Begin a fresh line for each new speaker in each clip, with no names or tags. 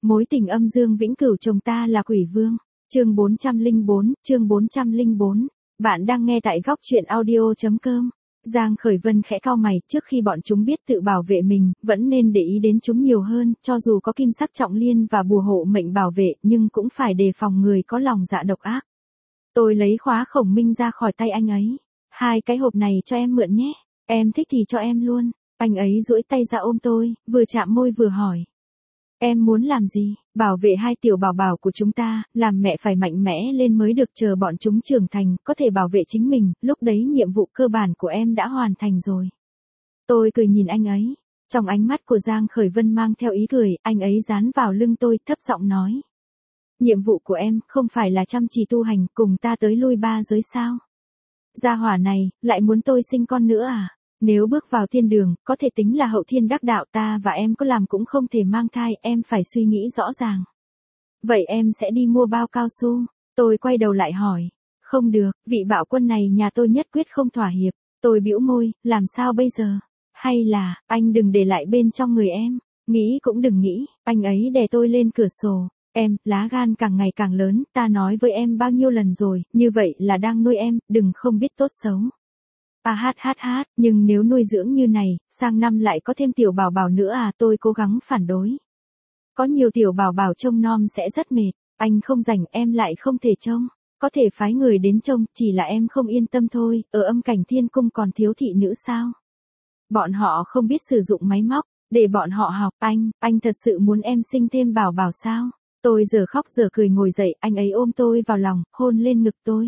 Mối tình âm dương vĩnh cửu chồng ta là quỷ vương. Chương 404. Bạn đang nghe tại góc truyện audio.com. Giang Khởi Vân khẽ cau mày, trước khi bọn chúng biết tự bảo vệ mình, vẫn nên để ý đến chúng nhiều hơn, cho dù có kim sắc trọng liên và bùa hộ mệnh bảo vệ, nhưng cũng phải đề phòng người có lòng dạ độc ác. Tôi lấy khóa khổng minh ra khỏi tay anh ấy. 2 cái hộp này cho em mượn nhé. Em thích thì cho em luôn. Anh ấy duỗi tay ra ôm tôi, vừa chạm môi vừa hỏi. Em muốn làm gì? Bảo vệ 2 tiểu bảo bảo của chúng ta, làm mẹ phải mạnh mẽ lên mới được, chờ bọn chúng trưởng thành, có thể bảo vệ chính mình, lúc đấy nhiệm vụ cơ bản của em đã hoàn thành rồi. Tôi cười nhìn anh ấy. Trong ánh mắt của Giang Khởi Vân mang theo ý cười, anh ấy dán vào lưng tôi, thấp giọng nói. Nhiệm vụ của em không phải là chăm chỉ tu hành, cùng ta tới lui 3 giới sao? Gia hỏa này, lại muốn tôi sinh con nữa à? Nếu bước vào thiên đường, có thể tính là hậu thiên đắc đạo, ta và em có làm cũng không thể mang thai, em phải suy nghĩ rõ ràng. Vậy em sẽ đi mua bao cao su. Tôi quay đầu lại hỏi. Không được, vị bạo quân này nhà tôi nhất quyết không thỏa hiệp. Tôi bĩu môi, làm sao bây giờ? Hay là, anh đừng để lại bên trong người em. Nghĩ cũng đừng nghĩ, anh ấy đè tôi lên cửa sổ. Em, lá gan càng ngày càng lớn, ta nói với em bao nhiêu lần rồi, như vậy là đang nuôi em, đừng không biết tốt xấu. Nhưng nếu nuôi dưỡng như này, sang năm lại có thêm tiểu bảo bảo nữa à? Tôi cố gắng phản đối. Có nhiều tiểu bảo bảo trông nom sẽ rất mệt, anh không rảnh, em lại không thể trông. Có thể phái người đến trông, chỉ là em không yên tâm thôi, ở Âm Cảnh Thiên Cung còn thiếu thị nữ sao? Bọn họ không biết sử dụng máy móc, để bọn họ học. Anh thật sự muốn em sinh thêm bảo bảo sao? Tôi giờ khóc giờ cười ngồi dậy, anh ấy ôm tôi vào lòng, hôn lên ngực tôi.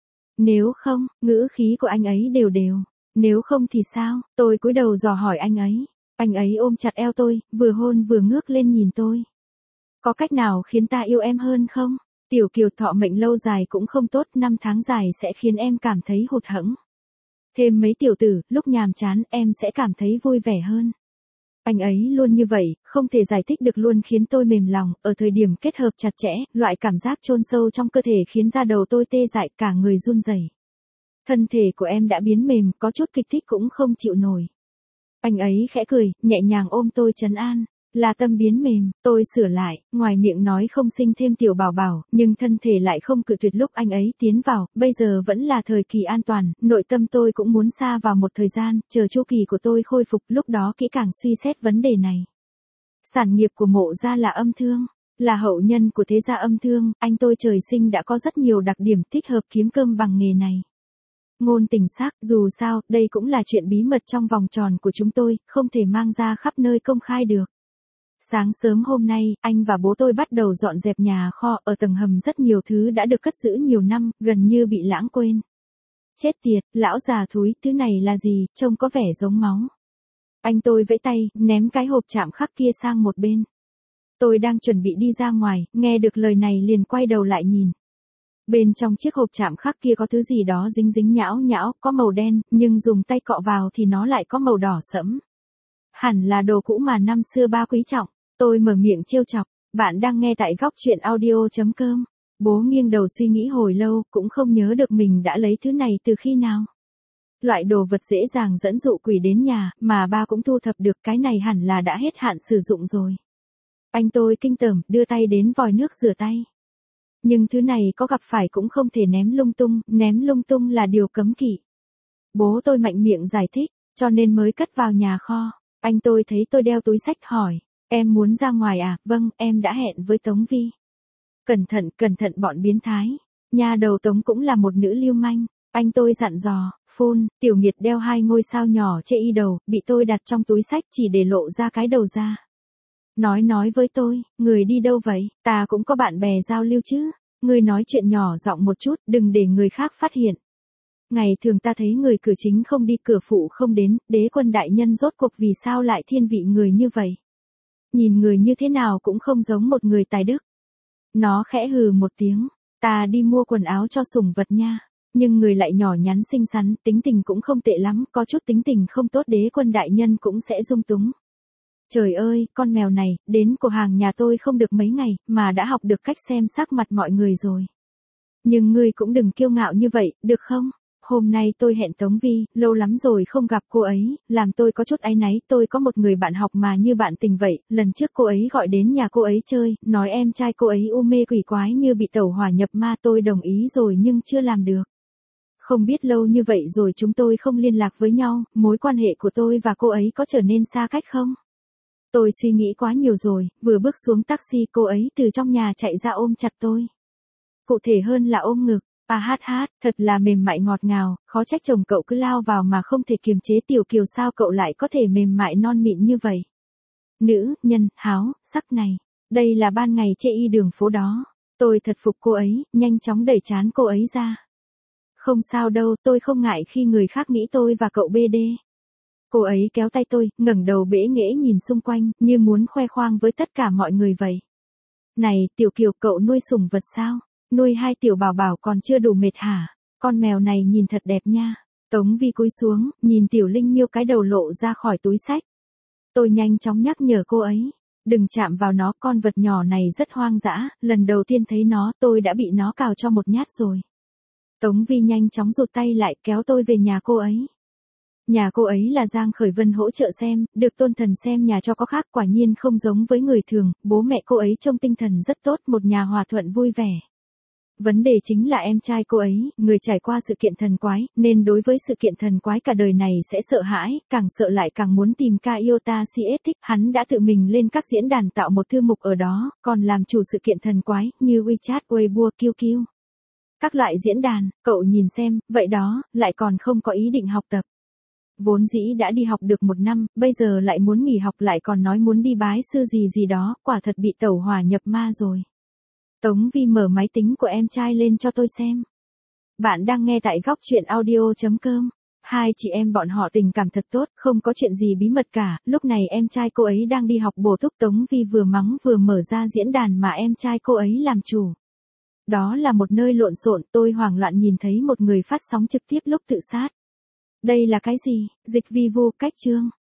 Nếu không, ngữ khí của anh ấy đều đều. Nếu không thì sao? Tôi cúi đầu dò hỏi anh ấy. Anh ấy ôm chặt eo tôi, vừa hôn vừa ngước lên nhìn tôi. Có cách nào khiến ta yêu em hơn không? Tiểu Kiều thọ mệnh lâu dài cũng không tốt, 5 tháng dài sẽ khiến em cảm thấy hụt hẫng. Thêm mấy tiểu tử, lúc nhàm chán em sẽ cảm thấy vui vẻ hơn. Anh ấy luôn như vậy, không thể giải thích được, luôn khiến tôi mềm lòng, ở thời điểm kết hợp chặt chẽ, loại cảm giác chôn sâu trong cơ thể khiến da đầu tôi tê dại, cả người run rẩy. Thân thể của em đã biến mềm, có chút kích thích cũng không chịu nổi. Anh ấy khẽ cười, nhẹ nhàng ôm tôi trấn an. Là tâm biến mềm, tôi sửa lại, ngoài miệng nói không sinh thêm tiểu bảo bảo, nhưng thân thể lại không cự tuyệt lúc anh ấy tiến vào, bây giờ vẫn là thời kỳ an toàn, nội tâm tôi cũng muốn xa vào một thời gian, chờ chu kỳ của tôi khôi phục, lúc đó kỹ càng suy xét vấn đề này. Sản nghiệp của Mộ gia là âm thương, là hậu nhân của thế gia âm thương, anh tôi trời sinh đã có rất nhiều đặc điểm thích hợp kiếm cơm bằng nghề này. Ngôn tình xác, dù sao, đây cũng là chuyện bí mật trong vòng tròn của chúng tôi, không thể mang ra khắp nơi công khai được. Sáng sớm hôm nay, anh và bố tôi bắt đầu dọn dẹp nhà kho, ở tầng hầm rất nhiều thứ đã được cất giữ nhiều năm, gần như bị lãng quên. Chết tiệt, lão già thúi, thứ này là gì, trông có vẻ giống máu. Anh tôi vẫy tay, ném cái hộp chạm khắc kia sang một bên. Tôi đang chuẩn bị đi ra ngoài, nghe được lời này liền quay đầu lại nhìn. Bên trong chiếc hộp chạm khắc kia có thứ gì đó dính dính nhão nhão, có màu đen, nhưng dùng tay cọ vào thì nó lại có màu đỏ sẫm. Hẳn là đồ cũ mà năm xưa ba quý trọng. Tôi mở miệng trêu chọc. Bạn đang nghe tại góc truyện audio.com. Bố nghiêng đầu suy nghĩ hồi lâu, cũng không nhớ được mình đã lấy thứ này từ khi nào. Loại đồ vật dễ dàng dẫn dụ quỷ đến nhà, mà ba cũng thu thập được, cái này hẳn là đã hết hạn sử dụng rồi. Anh tôi kinh tởm, đưa tay đến vòi nước rửa tay. Nhưng thứ này có gặp phải cũng không thể ném lung tung là điều cấm kỵ. Bố tôi mạnh miệng giải thích, cho nên mới cất vào nhà kho. Anh tôi thấy tôi đeo túi xách hỏi, em muốn ra ngoài à? Vâng, em đã hẹn với Tống Vi. Cẩn thận bọn biến thái. Nhà đầu Tống cũng là một nữ lưu manh. Anh tôi dặn dò, phun, Tiểu Nghiệt đeo 2 ngôi sao nhỏ chê y đầu, bị tôi đặt trong túi xách chỉ để lộ ra cái đầu ra. Nói với tôi, người đi đâu vậy? Ta cũng có bạn bè giao lưu chứ. Người nói chuyện nhỏ giọng một chút, đừng để người khác phát hiện. Ngày thường ta thấy người cửa chính không đi cửa phụ không đến, Đế Quân đại nhân rốt cuộc vì sao lại thiên vị người như vậy? Nhìn người như thế nào cũng không giống một người tài đức. Nó khẽ hừ một tiếng, ta đi mua quần áo cho sủng vật nha. Nhưng người lại nhỏ nhắn xinh xắn, tính tình cũng không tệ lắm, có chút tính tình không tốt Đế Quân đại nhân cũng sẽ dung túng. Trời ơi, con mèo này, đến cửa hàng nhà tôi không được mấy ngày, mà đã học được cách xem sắc mặt mọi người rồi. Nhưng ngươi cũng đừng kiêu ngạo như vậy, được không? Hôm nay tôi hẹn Tống Vi, lâu lắm rồi không gặp cô ấy, làm tôi có chút áy náy, tôi có một người bạn học mà như bạn tình vậy, lần trước cô ấy gọi đến nhà cô ấy chơi, nói em trai cô ấy u mê quỷ quái như bị tẩu hỏa nhập ma, tôi đồng ý rồi nhưng chưa làm được. Không biết lâu như vậy rồi chúng tôi không liên lạc với nhau, mối quan hệ của tôi và cô ấy có trở nên xa cách không? Tôi suy nghĩ quá nhiều rồi, vừa bước xuống taxi cô ấy từ trong nhà chạy ra ôm chặt tôi. Cụ thể hơn là ôm ngực. Thật là mềm mại ngọt ngào, khó trách chồng cậu cứ lao vào mà không thể kiềm chế. Tiểu Kiều sao cậu lại có thể mềm mại non mịn như vậy? Nữ, nhân, háo, sắc này. Đây là ban ngày chê y đường phố đó. Tôi thật phục cô ấy, nhanh chóng đẩy trán cô ấy ra. Không sao đâu, tôi không ngại khi người khác nghĩ tôi và cậu BD. Cô ấy kéo tay tôi, ngẩng đầu bẽ nghễ nhìn xung quanh, như muốn khoe khoang với tất cả mọi người vậy. Này, Tiểu Kiều, cậu nuôi sủng vật sao? Nuôi 2 tiểu bảo bảo còn chưa đủ mệt hả? Con mèo này nhìn thật đẹp nha. Tống Vi cúi xuống, nhìn Tiểu Linh Miêu cái đầu lộ ra khỏi túi xách. Tôi nhanh chóng nhắc nhở cô ấy. Đừng chạm vào nó, con vật nhỏ này rất hoang dã, lần đầu tiên thấy nó tôi đã bị nó cào cho một nhát rồi. Tống Vi nhanh chóng rụt tay lại kéo tôi về nhà cô ấy. Nhà cô ấy là Giang Khởi Vân hỗ trợ xem, được Tôn Thần xem nhà cho có khác, quả nhiên không giống với người thường, bố mẹ cô ấy trông tinh thần rất tốt, một nhà hòa thuận vui vẻ. Vấn đề chính là em trai cô ấy, người trải qua sự kiện thần quái, nên đối với sự kiện thần quái cả đời này sẽ sợ hãi, càng sợ lại càng muốn tìm Kaiota CS thích, hắn đã tự mình lên các diễn đàn tạo một thư mục ở đó, còn làm chủ sự kiện thần quái, như WeChat, Weibo, QQ. Các loại diễn đàn, cậu nhìn xem, vậy đó, lại còn không có ý định học tập. Vốn dĩ đã đi học được 1 năm, bây giờ lại muốn nghỉ học lại còn nói muốn đi bái sư gì đó, quả thật bị tẩu hỏa nhập ma rồi. Tống Vi mở máy tính của em trai lên cho tôi xem. Bạn đang nghe tại góc truyện audio.com. Hai chị em bọn họ tình cảm thật tốt, không có chuyện gì bí mật cả, lúc này em trai cô ấy đang đi học bổ túc. Tống Vi vừa mắng vừa mở ra diễn đàn mà em trai cô ấy làm chủ. Đó là một nơi lộn xộn, tôi hoảng loạn nhìn thấy một người phát sóng trực tiếp lúc tự sát. Đây là cái gì? Dịch vi vu, cách chương.